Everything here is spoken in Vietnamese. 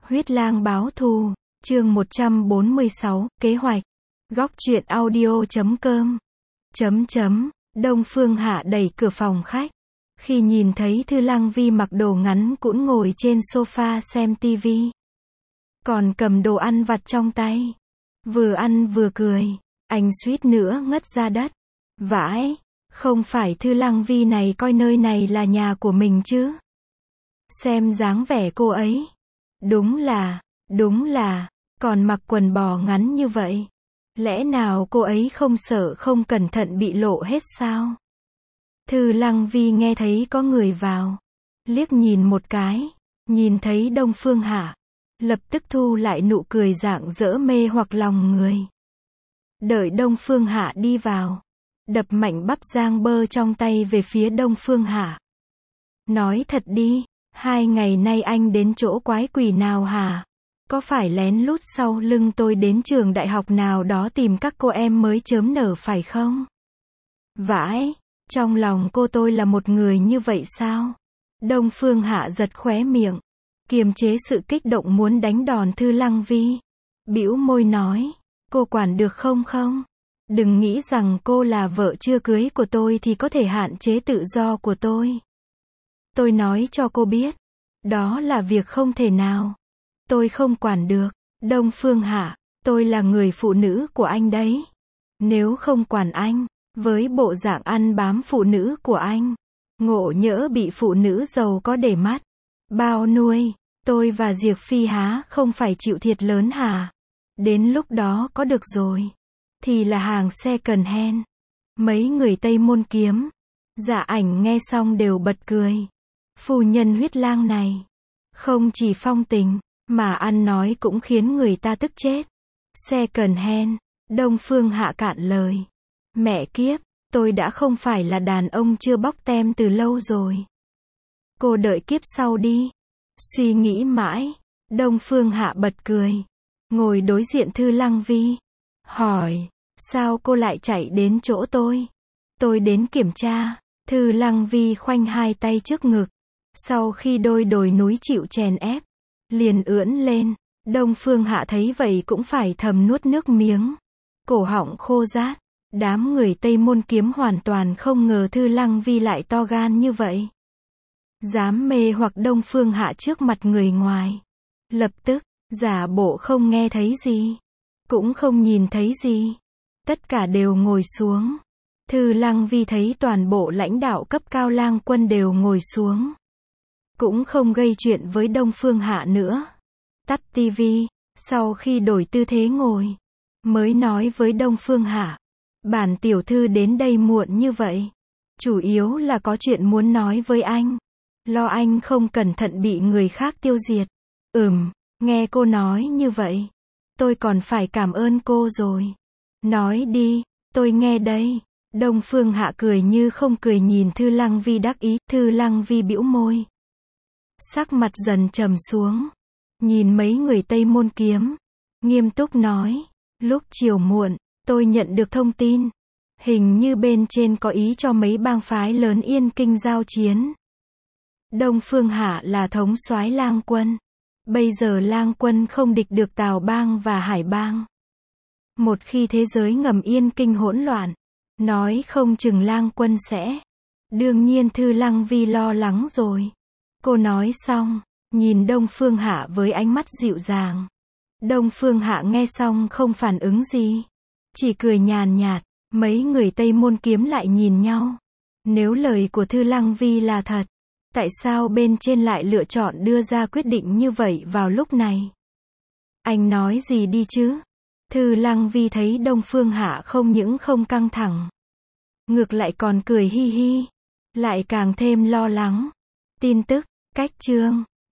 Huyết lang báo thù, chương 146, kế hoạch. Góc truyện audio.com. Đông Phương Hạ đẩy cửa phòng khách. Khi nhìn thấy Thư Lăng Vi mặc đồ ngắn cũn ngồi trên sofa xem tivi. Còn cầm đồ ăn vặt trong tay. Vừa ăn vừa cười. Anh suýt nữa ngất ra đất. Vãi, không phải Thư Lăng Vi này coi nơi này là nhà của mình chứ. Xem dáng vẻ cô ấy. Đúng là, còn mặc quần bò ngắn như vậy. Lẽ nào cô ấy không sợ không cẩn thận bị lộ hết sao? Thư Lăng Vi nghe thấy có người vào. Liếc nhìn một cái, nhìn thấy Đông Phương Hạ. Lập tức thu lại nụ cười rạng rỡ mê hoặc lòng người. Đợi Đông Phương Hạ đi vào. Đập mạnh bắp rang bơ trong tay về phía Đông Phương Hạ. Nói thật đi, 2 ngày nay anh đến chỗ quái quỷ nào hả? Có phải lén lút sau lưng tôi đến trường đại học nào đó tìm các cô em mới chớm nở phải không? Vãi, trong lòng cô tôi là một người như vậy sao? Đông Phương Hạ giật khóe miệng, kiềm chế sự kích động muốn đánh đòn Thư Lăng Vi. Bĩu môi nói, cô quản được không? Đừng nghĩ rằng cô là vợ chưa cưới của tôi thì có thể hạn chế tự do của tôi. Tôi nói cho cô biết, đó là việc không thể nào. Tôi không quản được. Đông Phương Hạ, tôi là người phụ nữ của anh đấy. Nếu không quản anh, với bộ dạng ăn bám phụ nữ của anh, ngộ nhỡ bị phụ nữ giàu có để mắt, bao nuôi, tôi và Diệp Phi há không phải chịu thiệt lớn hả? Đến lúc đó có được rồi, thì là hàng second hand. Mấy người Tây Môn Kiếm, Dạ Ảnh nghe xong đều bật cười. Phu nhân Huyết Lang này, không chỉ phong tình, mà ăn nói cũng khiến người ta tức chết. Second hand, Đông Phương Hạ cạn lời. Mẹ kiếp, tôi đã không phải là đàn ông chưa bóc tem từ lâu rồi. Cô đợi kiếp sau đi. Suy nghĩ mãi, Đông Phương Hạ bật cười. Ngồi đối diện Thư Lăng Vi. Hỏi, sao cô lại chạy đến chỗ tôi? Tôi đến kiểm tra. Thư Lăng Vi khoanh hai tay trước ngực. Sau khi đôi đồi núi chịu chèn ép, liền ưỡn lên. Đông Phương Hạ thấy vậy cũng phải thầm nuốt nước miếng. Cổ họng khô rát. Đám người Tây Môn Kiếm hoàn toàn không ngờ Thư Lăng Vi lại to gan như vậy. Dám mê hoặc Đông Phương Hạ trước mặt người ngoài. Lập tức, giả bộ không nghe thấy gì. Cũng không nhìn thấy gì. Tất cả đều ngồi xuống. Thư Lăng Vi thấy toàn bộ lãnh đạo cấp cao Lang Quân đều ngồi xuống. Cũng không gây chuyện với Đông Phương Hạ nữa. Tắt tivi, sau khi đổi tư thế ngồi, mới nói với Đông Phương Hạ. Bản tiểu thư đến đây muộn như vậy, chủ yếu là có chuyện muốn nói với anh. Lo anh không cẩn thận bị người khác tiêu diệt. Nghe cô nói như vậy, tôi còn phải cảm ơn cô rồi. Nói đi, tôi nghe đây. Đông Phương Hạ cười như không cười nhìn Thư Lăng Vi đắc ý. Thư Lăng Vi bĩu môi. Sắc mặt dần trầm xuống. Nhìn mấy người Tây Môn Kiếm. Nghiêm túc nói. Lúc chiều muộn, tôi nhận được thông tin. Hình như bên trên có ý cho mấy bang phái lớn Yên Kinh giao chiến. Đông Phương Hạ là thống soái Lang Quân. Bây giờ Lang Quân không địch được Tào Bang và Hải Bang. Một khi thế giới ngầm Yên Kinh hỗn loạn, nói không chừng Lang Quân sẽ. Đương nhiên Thư Lăng Vi lo lắng rồi. Cô nói xong, nhìn Đông Phương Hạ với ánh mắt dịu dàng. Đông Phương Hạ nghe xong không phản ứng gì. Chỉ cười nhàn nhạt. Mấy người Tây Môn Kiếm lại nhìn nhau. Nếu lời của Thư Lăng Vi là thật, tại sao bên trên lại lựa chọn đưa ra quyết định như vậy vào lúc này? Anh nói gì đi chứ? Thư Lăng Vi thấy Đông Phương Hạ không những không căng thẳng, ngược lại còn cười hi hi, lại càng thêm lo lắng. Tin tức, cách chương.